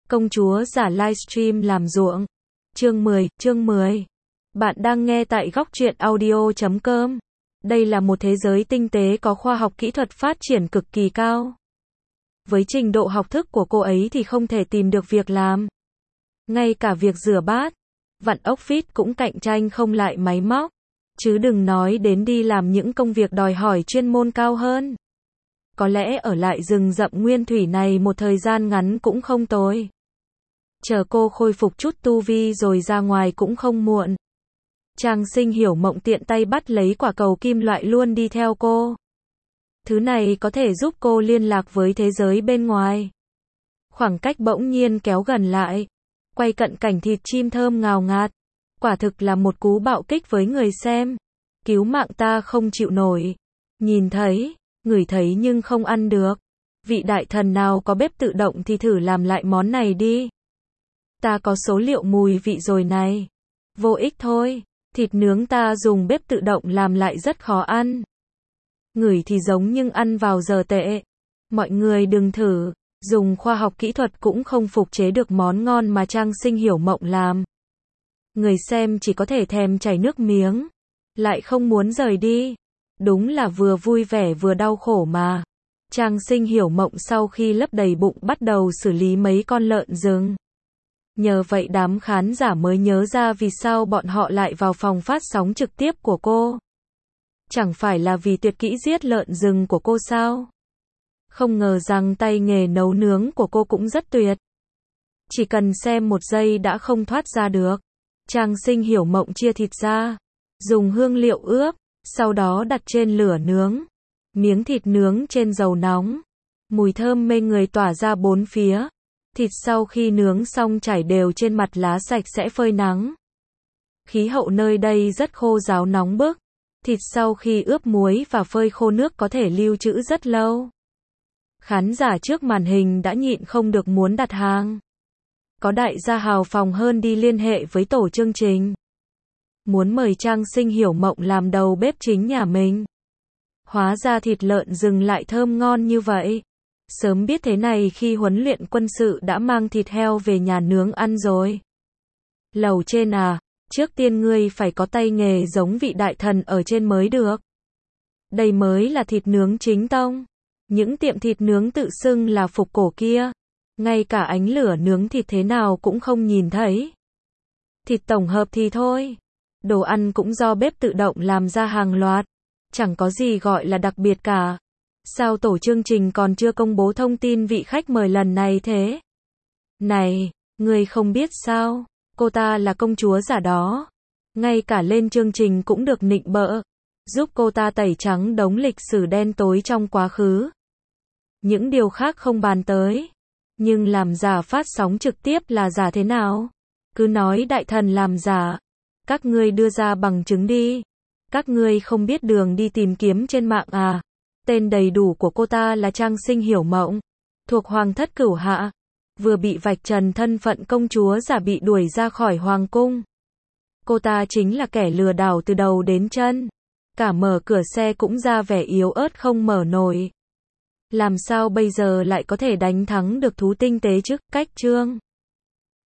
Công chúa giả livestream làm ruộng. Chương 10. Bạn đang nghe tại góc truyện audio.com. Đây là một thế giới tinh tế có khoa học kỹ thuật phát triển cực kỳ cao. Với trình độ học thức của cô ấy thì không thể tìm được việc làm. Ngay cả việc rửa bát, vặn ốc vít cũng cạnh tranh không lại máy móc. Chứ đừng nói đến đi làm những công việc đòi hỏi chuyên môn cao hơn. Có lẽ ở lại rừng rậm nguyên thủy này một thời gian ngắn cũng không tồi. Chờ cô khôi phục chút tu vi rồi ra ngoài cũng không muộn. Trang Sinh hiểu mộng tiện tay bắt lấy quả cầu kim loại luôn đi theo cô. Thứ này có thể giúp cô liên lạc với thế giới bên ngoài. Khoảng cách bỗng nhiên kéo gần lại. Quay cận cảnh thịt chim thơm ngào ngạt. Quả thực là một cú bạo kích với người xem. Cứu mạng ta không chịu nổi. Nhìn thấy, ngửi thấy nhưng không ăn được. Vị đại thần nào có bếp tự động thì thử làm lại món này đi. Ta có số liệu mùi vị rồi này. Vô ích thôi. Thịt nướng ta dùng bếp tự động làm lại rất khó ăn. Ngửi thì giống nhưng ăn vào giờ tệ. Mọi người đừng thử. Dùng khoa học kỹ thuật cũng không phục chế được món ngon mà Trang Sinh hiểu mộng làm. Người xem chỉ có thể thèm chảy nước miếng. Lại không muốn rời đi. Đúng là vừa vui vẻ vừa đau khổ mà. Trang Sinh hiểu mộng sau khi lấp đầy bụng bắt đầu xử lý mấy con lợn rừng. Nhờ vậy đám khán giả mới nhớ ra vì sao bọn họ lại vào phòng phát sóng trực tiếp của cô. Chẳng phải là vì tuyệt kỹ giết lợn rừng của cô sao? Không ngờ rằng tay nghề nấu nướng của cô cũng rất tuyệt. Chỉ cần xem một giây đã không thoát ra được. Trang Sinh hiểu mộng chia thịt ra, dùng hương liệu ướp, sau đó đặt trên lửa nướng. Miếng thịt nướng trên dầu nóng. Mùi thơm mê người tỏa ra bốn phía. Thịt sau khi nướng xong chảy đều trên mặt lá sạch sẽ phơi nắng. Khí hậu nơi đây rất khô ráo nóng bức. Thịt sau khi ướp muối và phơi khô nước có thể lưu trữ rất lâu. Khán giả trước màn hình đã nhịn không được muốn đặt hàng. Có đại gia hào phóng hơn đi liên hệ với tổ chương trình. Muốn mời Trang Sinh hiểu mộng làm đầu bếp chính nhà mình. Hóa ra thịt lợn rừng lại thơm ngon như vậy. Sớm biết thế này khi huấn luyện quân sự đã mang thịt heo về nhà nướng ăn rồi. Lầu trên à, trước tiên ngươi phải có tay nghề giống vị đại thần ở trên mới được. Đây mới là thịt nướng chính tông. Những tiệm thịt nướng tự xưng là phục cổ kia. Ngay cả ánh lửa nướng thịt thế nào cũng không nhìn thấy. Thịt tổng hợp thì thôi. Đồ ăn cũng do bếp tự động làm ra hàng loạt. Chẳng có gì gọi là đặc biệt cả. Sao tổ chương trình còn chưa công bố thông tin vị khách mời lần này thế? Này, ngươi không biết sao? Cô ta là công chúa giả đó. Ngay cả lên chương trình cũng được nịnh bợ. Giúp cô ta tẩy trắng đống lịch sử đen tối trong quá khứ. Những điều khác không bàn tới. Nhưng làm giả phát sóng trực tiếp là giả thế nào? Cứ nói đại thần làm giả. Các ngươi đưa ra bằng chứng đi. Các ngươi không biết đường đi tìm kiếm trên mạng à? Tên đầy đủ của cô ta là Trang Sinh hiểu mộng. Thuộc Hoàng thất Cửu Hạ. Vừa bị vạch trần thân phận công chúa giả bị đuổi ra khỏi Hoàng cung. Cô ta chính là kẻ lừa đảo từ đầu đến chân. Cả mở cửa xe cũng ra vẻ yếu ớt không mở nổi. Làm sao bây giờ lại có thể đánh thắng được thú tinh tế chứ? Cách chương